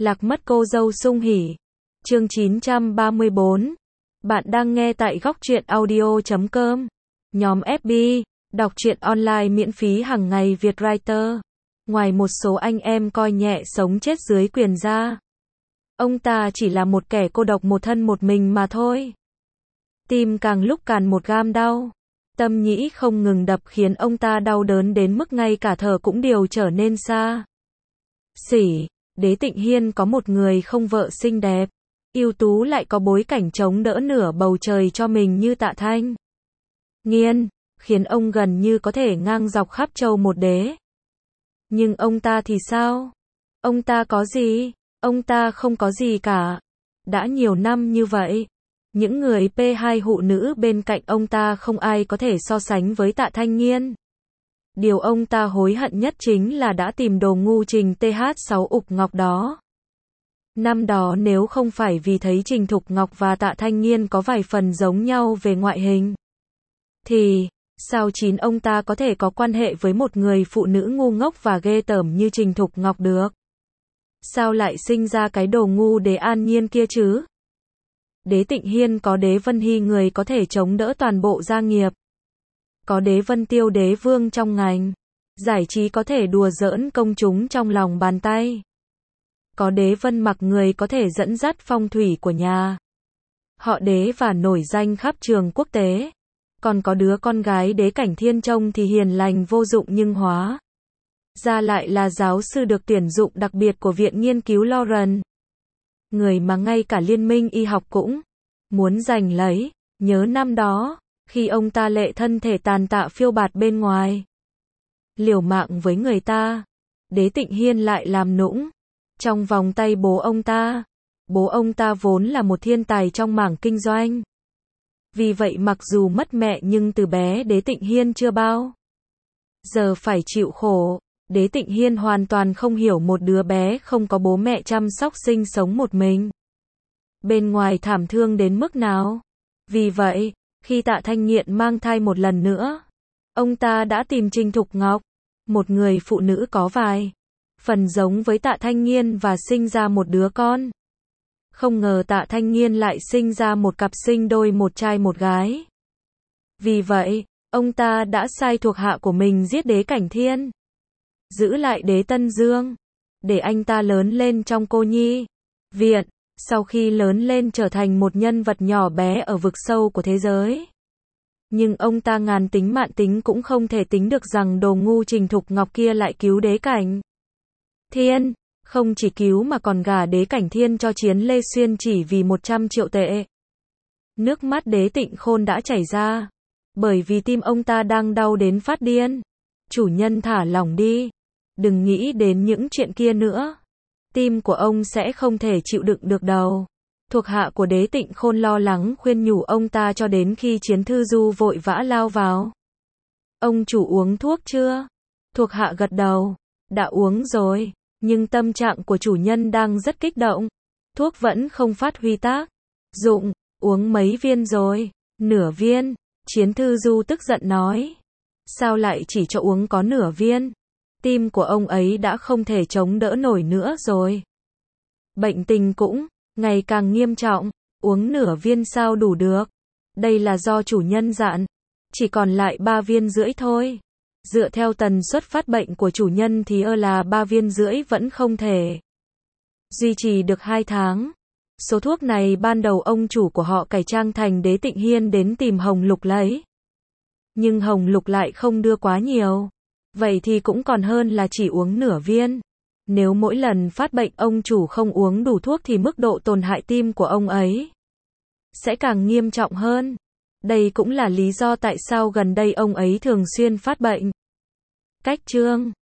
Lạc mất cô dâu sung hỉ. Chương 934. Bạn đang nghe tại góc truyện audio.com. Nhóm FB, đọc truyện online miễn phí hàng ngày Việt Writer. Ngoài một số anh em coi nhẹ sống chết dưới quyền ra, ông ta chỉ là một kẻ cô độc một thân một mình mà thôi. Tim càng lúc càng một gam đau. Tâm nhĩ không ngừng đập khiến ông ta đau đớn đến mức ngay cả thở cũng đều trở nên xa xỉ. Đế Tịnh Hiên có một người không vợ xinh đẹp, ưu tú lại có bối cảnh chống đỡ nửa bầu trời cho mình như Tạ Thanh Nghiên, khiến ông gần như có thể ngang dọc khắp châu một đế. Nhưng ông ta thì sao? Ông ta có gì? Ông ta không có gì cả. Đã nhiều năm như vậy, những người P2 hụ nữ bên cạnh ông ta không ai có thể so sánh với Tạ Thanh Nghiên. Điều ông ta hối hận nhất chính là đã tìm đồ ngu Trình TH6 Ục Ngọc đó. Năm đó nếu không phải vì thấy Trình Thục Ngọc và Tạ Thanh Nghiên có vài phần giống nhau về ngoại hình, thì sao ông ta có thể có quan hệ với một người phụ nữ ngu ngốc và ghê tởm như Trình Thục Ngọc được? Sao lại sinh ra cái đồ ngu Đế An Nhiên kia chứ? Đế Tịnh Hiên có Đế Vân Hy người có thể chống đỡ toàn bộ gia nghiệp. Có Đế Vân Tiêu đế vương trong ngành giải trí có thể đùa giỡn công chúng trong lòng bàn tay. Có Đế Vân Mặc người có thể dẫn dắt phong thủy của nhà họ Đế và nổi danh khắp trường quốc tế. Còn có đứa con gái Đế Cảnh Thiên trông thì hiền lành vô dụng nhưng hóa ra lại là giáo sư được tuyển dụng đặc biệt của Viện Nghiên cứu Lawrence. Người mà ngay cả Liên minh y học cũng muốn giành lấy. Nhớ năm đó, khi ông ta lệ thân thể tàn tạ phiêu bạt bên ngoài, liều mạng với người ta, Đế Tịnh Hiên lại làm nũng trong vòng tay bố ông ta. Bố ông ta vốn là một thiên tài trong mảng kinh doanh. Vì vậy mặc dù mất mẹ nhưng từ bé Đế Tịnh Hiên chưa bao giờ phải chịu khổ. Đế Tịnh Hiên hoàn toàn không hiểu một đứa bé không có bố mẹ chăm sóc sinh sống một mình bên ngoài thảm thương đến mức nào. Vì vậy, khi Tạ Thanh Nghiện mang thai một lần nữa, ông ta đã tìm Trình Thục Ngọc, một người phụ nữ có vài phần giống với Tạ Thanh Nghiên và sinh ra một đứa con. Không ngờ Tạ Thanh Nghiên lại sinh ra một cặp sinh đôi một trai một gái. Vì vậy, ông ta đã sai thuộc hạ của mình giết Đế Cảnh Thiên, giữ lại Đế Tân Dương, để anh ta lớn lên trong cô nhi viện. Sau khi lớn lên trở thành một nhân vật nhỏ bé ở vực sâu của thế giới. Nhưng ông ta ngàn tính vạn tính cũng không thể tính được rằng đồ ngu Trình Thục Ngọc kia lại cứu Đế Cảnh Thiên. Không chỉ cứu mà còn gả Đế Cảnh Thiên cho Chiến Lê Xuyên chỉ vì 100 triệu tệ. Nước mắt Đế Tịnh Khôn đã chảy ra. Bởi vì tim ông ta đang đau đến phát điên. Chủ nhân thả lỏng đi. Đừng nghĩ đến những chuyện kia nữa. Tim của ông sẽ không thể chịu đựng được đâu. Thuộc hạ của Đế Tịnh Khôn lo lắng khuyên nhủ ông ta cho đến khi Chiến Thư Du vội vã lao vào. Ông chủ uống thuốc chưa? Thuộc hạ gật đầu. Đã uống rồi. Nhưng tâm trạng của chủ nhân đang rất kích động. Thuốc vẫn không phát huy tác dụng. Uống mấy viên rồi? Nửa viên. Chiến Thư Du tức giận nói. Sao lại chỉ cho uống có nửa viên? Tim của ông ấy đã không thể chống đỡ nổi nữa rồi. Bệnh tình cũng ngày càng nghiêm trọng. Uống nửa viên sao đủ được? Đây là do chủ nhân dặn. Chỉ còn lại 3 viên rưỡi thôi. Dựa theo tần suất phát bệnh của chủ nhân thì là 3 viên rưỡi vẫn không thể duy trì được 2 tháng. Số thuốc này ban đầu ông chủ của họ cải trang thành Đế Tịnh Hiên đến tìm Hồng Lục lấy. Nhưng Hồng Lục lại không đưa quá nhiều. Vậy thì cũng còn hơn là chỉ uống nửa viên. Nếu mỗi lần phát bệnh ông chủ không uống đủ thuốc thì mức độ tổn hại tim của ông ấy sẽ càng nghiêm trọng hơn. Đây cũng là lý do tại sao gần đây ông ấy thường xuyên phát bệnh. Cách chương